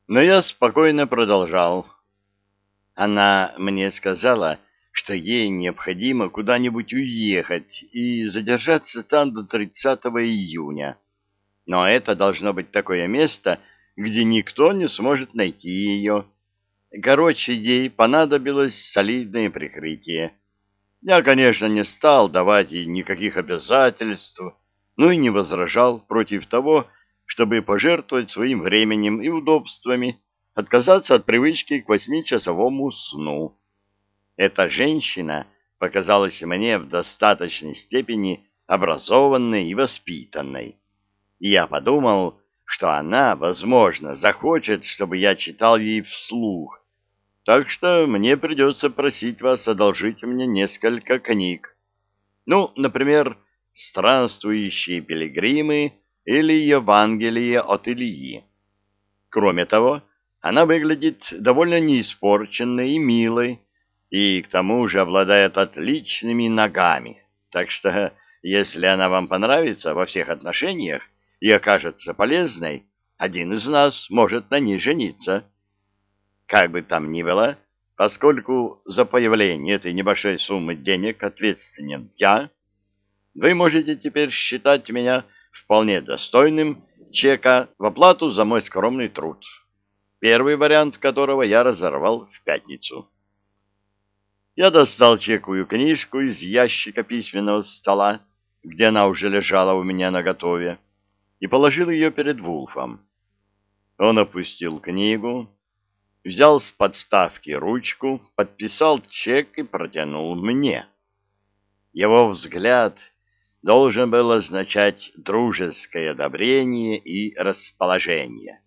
Но я спокойно продолжал. Она мне сказала, что ей необходимо куда-нибудь уехать и задержаться там до 30 июня. Но это должно быть такое место, где никто не сможет найти ее. Короче, ей понадобилось солидное прикрытие. Я, конечно, не стал давать ей никаких обязательств, но и не возражал против того, чтобы пожертвовать своим временем и удобствами, отказаться от привычки к 8-часовому сну. Эта женщина показалась мне в достаточной степени образованной и воспитанной. И я подумал, что она, возможно, захочет, чтобы я читал ей вслух, так что мне придется просить вас одолжить мне несколько книг. Ну, например, «Странствующие пилигримы» или «Евангелие от Илии». Кроме того, она выглядит довольно неиспорченной и милой, и к тому же обладает отличными ногами. Так что, если она вам понравится во всех отношениях и окажется полезной, один из нас может на ней жениться. Как бы там ни было, поскольку за появление этой небольшой суммы денег ответственен я, вы можете теперь считать меня вполне достойным чека в оплату за мой скромный труд, первый вариант которого я разорвал в пятницу. Я достал чековую книжку из ящика письменного стола, где она уже лежала у меня наготове, и положил ее перед Вулфом. Он опустил книгу, взял с подставки ручку, подписал чек и протянул мне. Его взгляд должен был означать дружеское одобрение и расположение.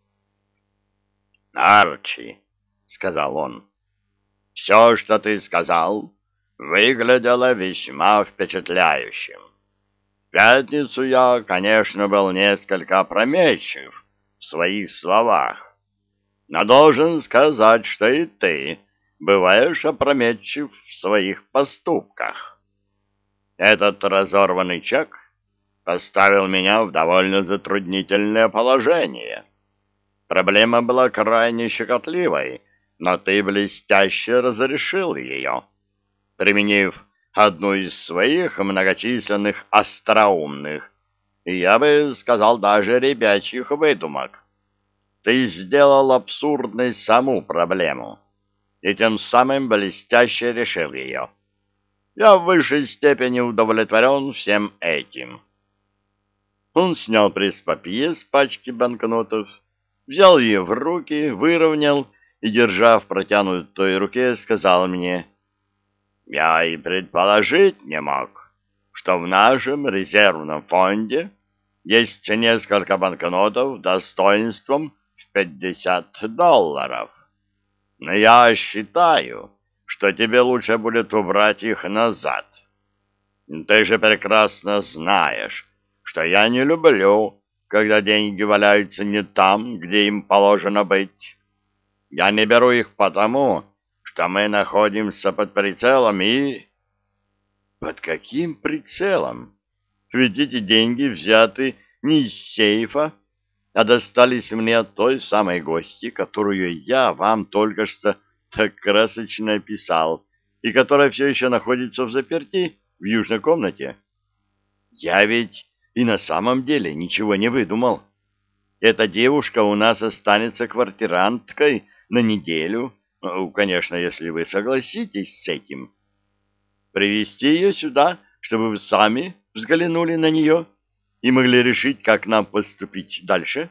«Арчи», — сказал он, — «все, что ты сказал, выглядело весьма впечатляющим. В пятницу я, конечно, был несколько опрометчив в своих словах, но должен сказать, что и ты бываешь опрометчив в своих поступках. Этот разорванный чек поставил меня в довольно затруднительное положение. Проблема была крайне щекотливой, но ты блестяще разрешил ее, применив одну из своих многочисленных остроумных, и я бы сказал, даже ребячьих выдумок. Ты сделал абсурдной саму проблему, и тем самым блестяще решил ее. Я в высшей степени удовлетворен всем этим». Он снял пресс-папье с пачки банкнотов, взял ее в руки, выровнял и, держа в протянутой руке, сказал мне: «Я и предположить не мог, что в нашем резервном фонде есть несколько банкнотов достоинством в $50. Но я считаю, что тебе лучше будет убрать их назад. Ты же прекрасно знаешь, что я не люблю, когда деньги валяются не там, где им положено быть. Я не беру их потому, что мы находимся под прицелом и...» «Под каким прицелом? Ведь эти деньги взяты не из сейфа, а достались мне от той самой гости, которую я вам только что так красочно описал, и которая все еще находится в заперти в южной комнате. Я ведь и на самом деле ничего не выдумал. Эта девушка у нас останется квартиранткой на неделю, ну, конечно, если вы согласитесь с этим. Привезти ее сюда, чтобы вы сами взглянули на нее и могли решить, как нам поступить дальше».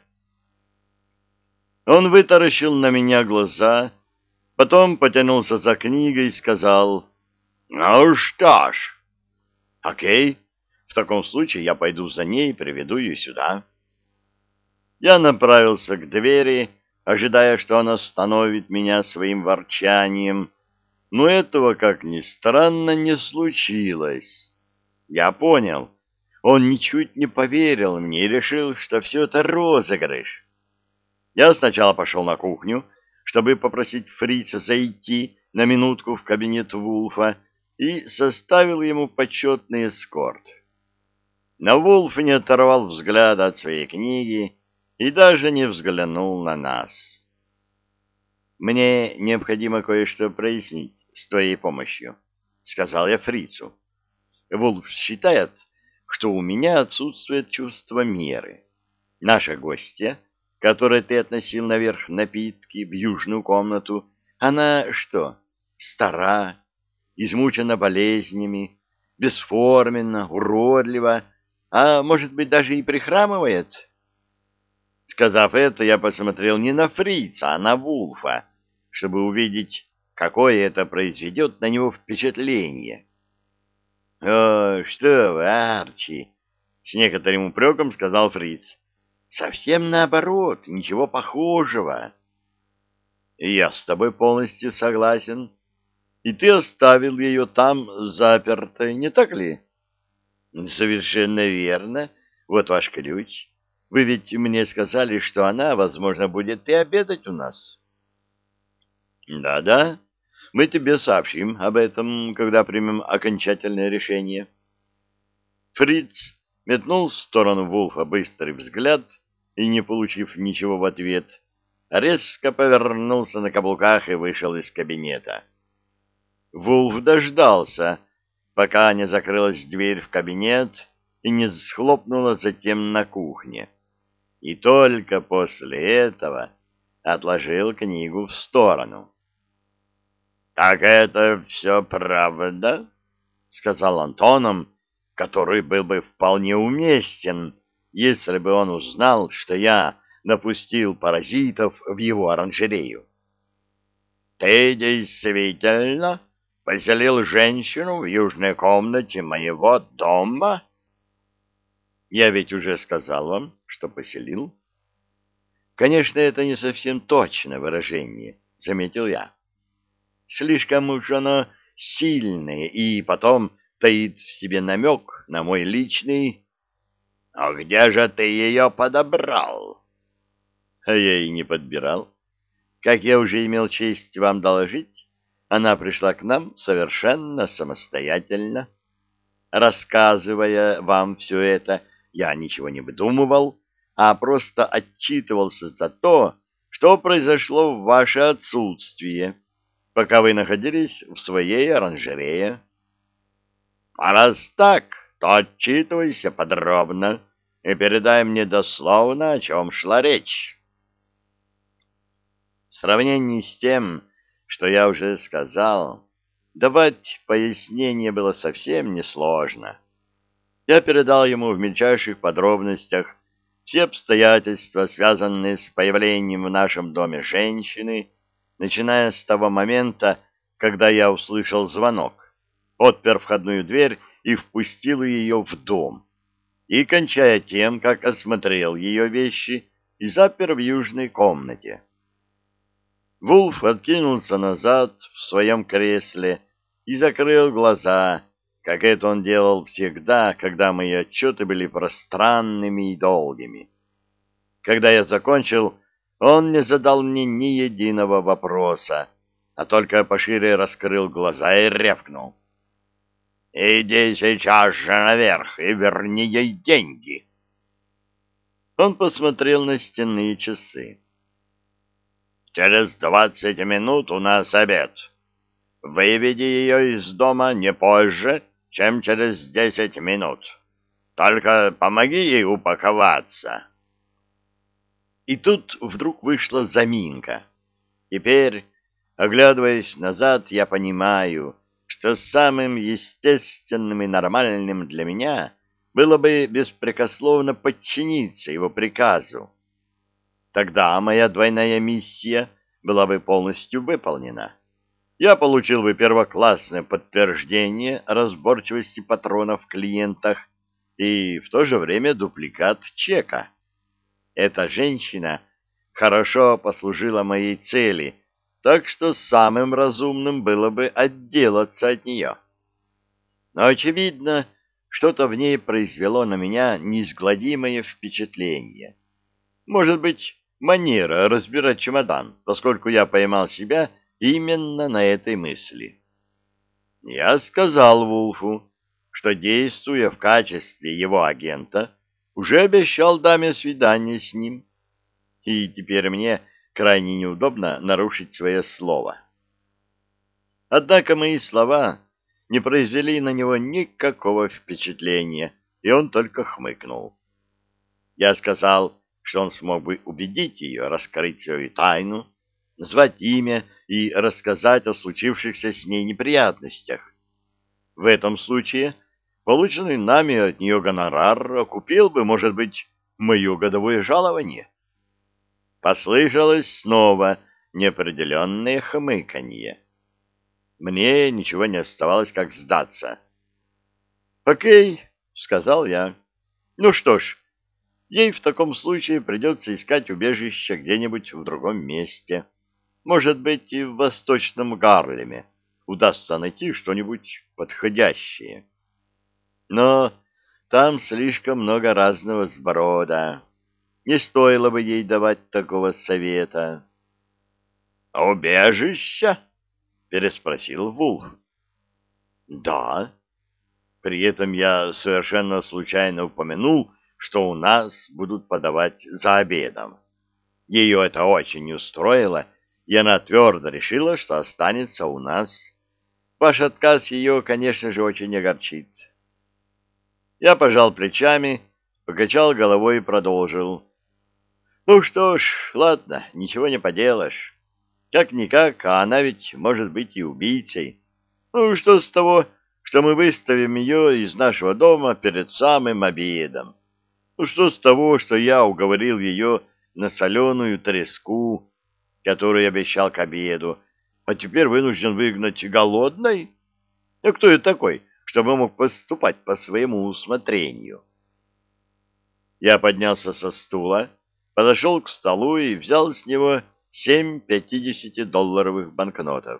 Он вытаращил на меня глаза, потом потянулся за книгой и сказал: «Ну что ж, окей, в таком случае я пойду за ней и приведу ее сюда». Я направился к двери, ожидая, что он остановит меня своим ворчанием, но этого, как ни странно, не случилось. Я понял, он ничуть не поверил мне и решил, что все это розыгрыш. Я сначала пошел на кухню, чтобы попросить фрица зайти на минутку в кабинет Вулфа, и составил ему почетный эскорт. Но Вулф не оторвал взгляда от своей книги и даже не взглянул на нас. Мне необходимо кое-что прояснить с твоей помощью, — сказал я фрицу. Вулф считает, что у меня отсутствует чувство меры. Наша гостья, которой ты относил наверх напитки в южную комнату, она что, стара, измучена болезнями, бесформенна, уродлива, а может быть даже и прихрамывает? Сказав это, я посмотрел не на фрица, а на Вулфа, чтобы увидеть, какое это произведет на него впечатление. — О, что вы, Арчи! — с некоторым упреком сказал фриц. — Совсем наоборот, ничего похожего. — Я с тобой полностью согласен. И ты оставил ее там запертой, не так ли? — Совершенно верно. Вот ваш ключ. Вы ведь мне сказали, что она, возможно, будет и обедать у нас. — Да-да. Мы тебе сообщим об этом, когда примем окончательное решение. Фриц метнул в сторону Вулфа быстрый взгляд и, не получив ничего в ответ, резко повернулся на каблуках и вышел из кабинета. Вулф дождался, пока не закрылась дверь в кабинет и не схлопнула затем на кухне. И только после этого отложил книгу в сторону. — Так это все правда? — сказал он тоном, который был бы вполне уместен, если бы он узнал, что я напустил паразитов в его оранжерею. — Ты действительно поселил женщину в южной комнате моего дома? — Я ведь уже сказал вам, что поселил. — Конечно, это не совсем точное выражение, — заметил я. Слишком уж оно сильное, и потом таит в себе намек на мой личный... — А где же ты ее подобрал? — А я и не подбирал. Как я уже имел честь вам доложить, она пришла к нам совершенно самостоятельно. Рассказывая вам все это, я ничего не выдумывал, а просто отчитывался за то, что произошло в ваше отсутствие, пока вы находились в своей оранжерее. А раз так, то отчитывайся подробно и передай мне дословно, о чем шла речь. В сравнении с тем, что я уже сказал, давать пояснение было совсем несложно. Я передал ему в мельчайших подробностях все обстоятельства, связанные с появлением в нашем доме женщины, начиная с того момента, когда я услышал звонок, отпер входную дверь и впустил ее в дом, и кончая тем, как осмотрел ее вещи и запер в южной комнате. Вулф откинулся назад в своем кресле и закрыл глаза, как это он делал всегда, когда мои отчеты были пространными и долгими. Когда я закончил, он не задал мне ни единого вопроса, а только пошире раскрыл глаза и рявкнул. — Иди сейчас же наверх и верни ей деньги. Он посмотрел на стенные часы. — Через 20 минут у нас обед. Выведи ее из дома не позже, чем через 10 минут. Только помоги ей упаковаться. И тут вдруг вышла заминка. Теперь, оглядываясь назад, я понимаю, что самым естественным и нормальным для меня было бы беспрекословно подчиниться его приказу. Тогда моя двойная миссия была бы полностью выполнена. Я получил бы первоклассное подтверждение разборчивости патронов в клиентах и в то же время дубликат чека. Эта женщина хорошо послужила моей цели, так что самым разумным было бы отделаться от нее. Но, очевидно, что-то в ней произвело на меня неизгладимое впечатление. Может быть, манера разбирать чемодан, поскольку я поймал себя именно на этой мысли. Я сказал Вулфу, что, действуя в качестве его агента, уже обещал даме свидание с ним. И теперь мне крайне неудобно нарушить свое слово. Однако мои слова не произвели на него никакого впечатления, и он только хмыкнул. Я сказал, что он смог бы убедить ее раскрыть свою тайну, назвать имя и рассказать о случившихся с ней неприятностях. В этом случае полученный нами от нее гонорар окупил бы, может быть, мое годовое жалование. Послышалось снова неопределенное хмыканье. Мне ничего не оставалось, как сдаться. «Окей», — сказал я. «Ну что ж, ей в таком случае придется искать убежище где-нибудь в другом месте. Может быть, и в Восточном Гарлеме удастся найти что-нибудь подходящее. Но там слишком много разного сброда. Не стоило бы ей давать такого совета». «Убежище?» — переспросил Вулф. «Да». При этом я совершенно случайно упомянул, что у нас будут подавать за обедом. Ее это очень не устроило, и она твердо решила, что останется у нас. Ваш отказ ее, конечно же, очень огорчит. Я пожал плечами, покачал головой и продолжил. Ну что ж, ладно, ничего не поделаешь. Как-никак, а она ведь может быть и убийцей. Ну что с того, что мы выставим ее из нашего дома перед самым обедом? Ну что с того, что я уговорил ее на соленую треску, которую обещал к обеду, а теперь вынужден выгнать голодной? А кто я такой, чтобы мог поступать по своему усмотрению? Я поднялся со стула, подошел к столу и взял с него 7 50-долларовых банкнотов.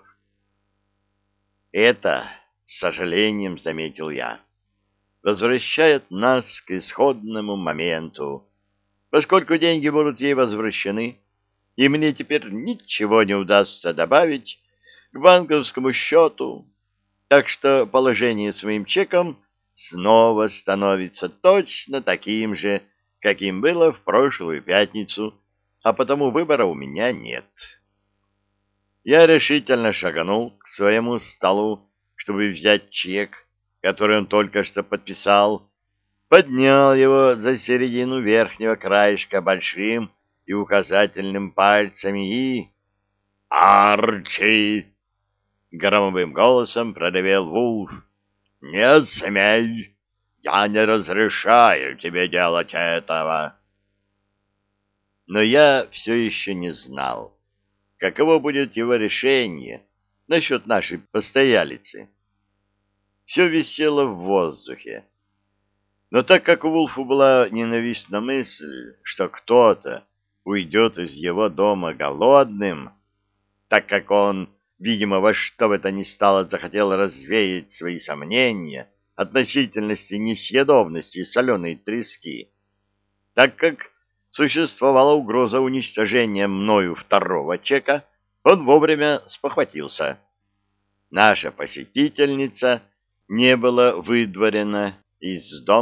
Это, с сожалением заметил я, возвращает нас к исходному моменту, поскольку деньги будут ей возвращены, и мне теперь ничего не удастся добавить к банковскому счету, так что положение с моим чеком снова становится точно таким же, каким было в прошлую пятницу, а потому выбора у меня нет. Я решительно шагнул к своему столу, чтобы взять чек, который он только что подписал, поднял его за середину верхнего краешка большим и указательным пальцами и... «Арчи!» — громовым голосом проревел Вулф. «Не смей! Я не разрешаю тебе делать этого!» Но я все еще не знал, каково будет его решение насчет нашей постоялицы. Все висело в воздухе. Но так как у Вулфу была ненавистна мысль, что кто-то уйдет из его дома голодным, так как он, видимо, во что бы то ни стало захотел развеять свои сомнения относительности несъедобности соленой трески, так как существовала угроза уничтожения мною второго чека, он вовремя спохватился. Наша посетительница не была выдворена из дома